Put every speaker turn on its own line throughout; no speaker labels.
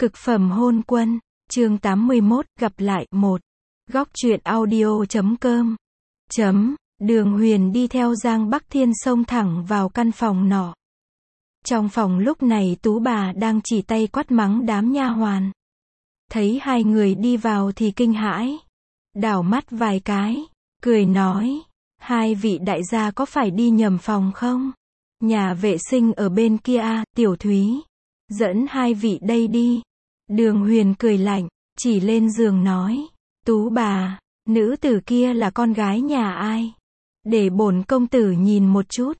Cực phẩm hôn quân, chương 81, gặp lại, 1. Góc truyện audio.com. Đường Huyền đi theo Giang Bắc Thiên xông thẳng vào căn phòng nọ. Trong phòng lúc này Tú bà đang chỉ tay quát mắng đám nha hoàn. Thấy hai người đi vào thì kinh hãi. Đảo mắt vài cái, cười nói, hai vị đại gia có phải đi nhầm phòng không? Nhà vệ sinh ở bên kia à, Tiểu Thúy. Dẫn hai vị đây đi. Đường Huyền cười lạnh, chỉ lên giường nói, Tú bà, nữ tử kia là con gái nhà ai? Để bổn công tử nhìn một chút.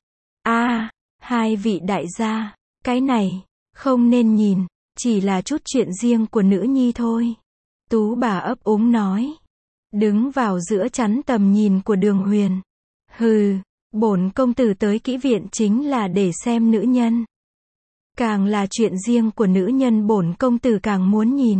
Hai vị đại gia, cái này, không nên nhìn, chỉ là chút chuyện riêng của nữ nhi thôi. Tú bà ấp úng nói, đứng vào giữa chắn tầm nhìn của Đường Huyền. Hừ, bổn công tử tới kỹ viện chính là để xem nữ nhân. Càng là chuyện riêng của nữ nhân bổn công tử càng muốn nhìn.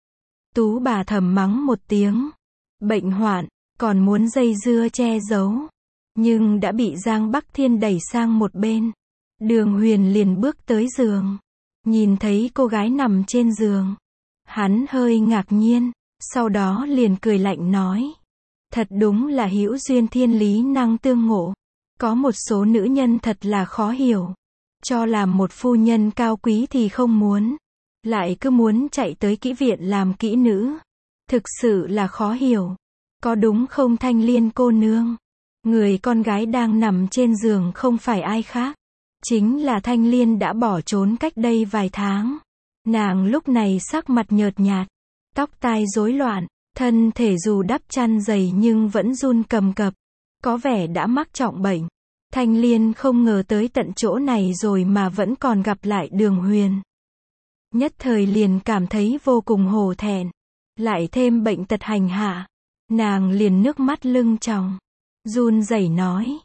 Tú bà thầm mắng một tiếng. Bệnh hoạn, còn muốn dây dưa che giấu. Nhưng đã bị Giang Bắc Thiên đẩy sang một bên. Đường Huyền liền bước tới giường. Nhìn thấy cô gái nằm trên giường. Hắn hơi ngạc nhiên, sau đó liền cười lạnh nói. Thật đúng là hữu duyên thiên lý năng tương ngộ. Có một số nữ nhân thật là khó hiểu. Cho làm một phu nhân cao quý thì không muốn. Lại cứ muốn chạy tới kỹ viện làm kỹ nữ. Thực sự là khó hiểu. Có đúng không Thanh Liên cô nương? Người con gái đang nằm trên giường không phải ai khác. Chính là Thanh Liên đã bỏ trốn cách đây vài tháng. Nàng lúc này sắc mặt nhợt nhạt. Tóc tai rối loạn. Thân thể dù đắp chăn dày nhưng vẫn run cầm cập. Có vẻ đã mắc trọng bệnh. Thanh Liên không ngờ tới tận chỗ này rồi mà vẫn còn gặp lại Đường Huyền. Nhất thời liền cảm thấy vô cùng hổ thẹn. Lại thêm bệnh tật hành hạ. Nàng liền nước mắt lưng tròng. Run rẩy nói.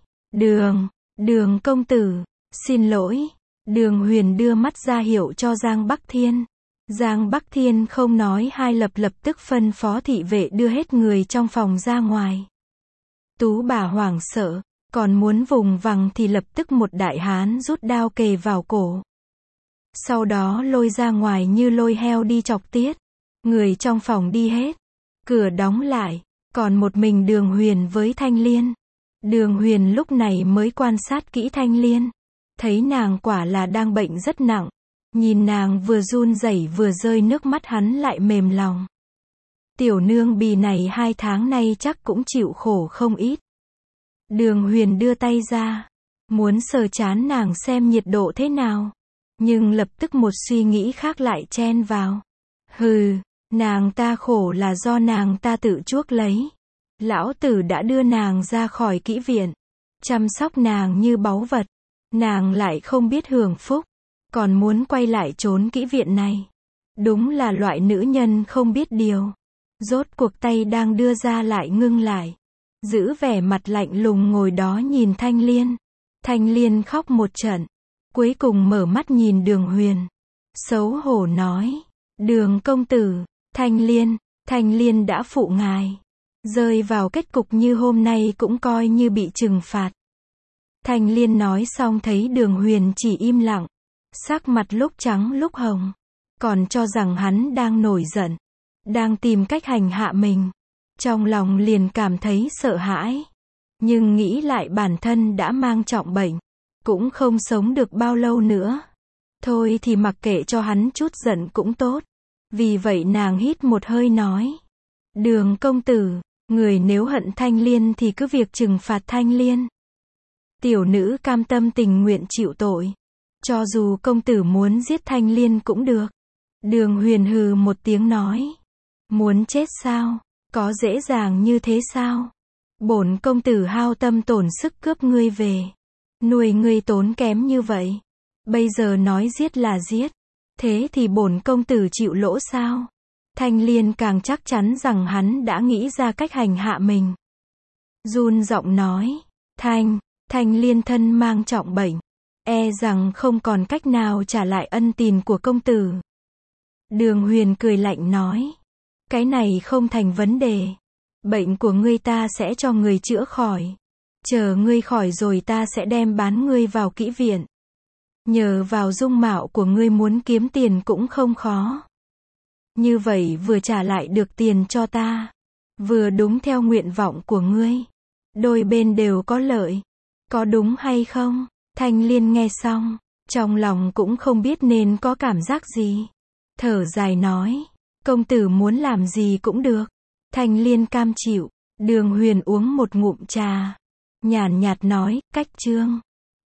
Đường công tử, xin lỗi. Đường Huyền đưa mắt ra hiệu cho Giang Bắc Thiên. Giang Bắc Thiên không nói hai lập tức phân phó thị vệ đưa hết người trong phòng ra ngoài. Tú bà hoảng sợ. Còn muốn vùng vằng thì lập tức một đại hán rút đao kề vào cổ. Sau đó lôi ra ngoài như lôi heo đi chọc tiết. Người trong phòng đi hết. Cửa đóng lại. Còn một mình Đường Huyền với Thanh Liên. Đường Huyền lúc này mới quan sát kỹ Thanh Liên. Thấy nàng quả là đang bệnh rất nặng. Nhìn nàng vừa run rẩy vừa rơi nước mắt hắn lại mềm lòng. Tiểu nương bì này 2 tháng nay chắc cũng chịu khổ không ít. Đường Huyền đưa tay ra. Muốn sờ trán nàng xem nhiệt độ thế nào. Nhưng lập tức một suy nghĩ khác lại chen vào. Hừ, nàng ta khổ là do nàng ta tự chuốc lấy. Lão tử đã đưa nàng ra khỏi kỹ viện. Chăm sóc nàng như báu vật. Nàng lại không biết hưởng phúc. Còn muốn quay lại trốn kỹ viện này. Đúng là loại nữ nhân không biết điều. Rốt cuộc tay đang đưa ra lại ngưng lại. Giữ vẻ mặt lạnh lùng ngồi đó nhìn Thanh Liên. Thanh Liên khóc một trận. Cuối cùng mở mắt nhìn Đường Huyền. Xấu hổ nói. Đường công tử, Thanh Liên đã phụ ngài. Rơi vào kết cục như hôm nay cũng coi như bị trừng phạt. Thanh Liên nói xong thấy Đường Huyền chỉ im lặng. Sắc mặt lúc trắng lúc hồng. Còn cho rằng hắn đang nổi giận. Đang tìm cách hành hạ mình. Trong lòng liền cảm thấy sợ hãi. Nhưng nghĩ lại bản thân đã mang trọng bệnh. Cũng không sống được bao lâu nữa. Thôi thì mặc kệ cho hắn chút giận cũng tốt. Vì vậy nàng hít một hơi nói. Đường công tử, người nếu hận Thanh Liên thì cứ việc trừng phạt Thanh Liên. Tiểu nữ cam tâm tình nguyện chịu tội. Cho dù công tử muốn giết Thanh Liên cũng được. Đường Huyền hừ một tiếng nói. Muốn chết sao? Có dễ dàng như thế sao? Bổn công tử hao tâm tổn sức cướp ngươi về. Nuôi ngươi tốn kém như vậy. Bây giờ nói giết là giết. Thế thì bổn công tử chịu lỗ sao? Thanh Liên càng chắc chắn rằng hắn đã nghĩ ra cách hành hạ mình. Run giọng nói. Thanh Liên thân mang trọng bệnh. E rằng không còn cách nào trả lại ân tình của công tử. Đường Huyền cười lạnh nói. Cái này không thành vấn đề. Bệnh của ngươi ta sẽ cho người chữa khỏi. Chờ ngươi khỏi rồi ta sẽ đem bán ngươi vào kỹ viện. Nhờ vào dung mạo của ngươi muốn kiếm tiền cũng không khó. Như vậy vừa trả lại được tiền cho ta, vừa đúng theo nguyện vọng của ngươi. Đôi bên đều có lợi. Có đúng hay không? Thanh Liên nghe xong, trong lòng cũng không biết nên có cảm giác gì. Thở dài nói, công tử muốn làm gì cũng được. Thanh Liên cam chịu. Đường Huyền uống một ngụm trà, nhàn nhạt nói, cách chương.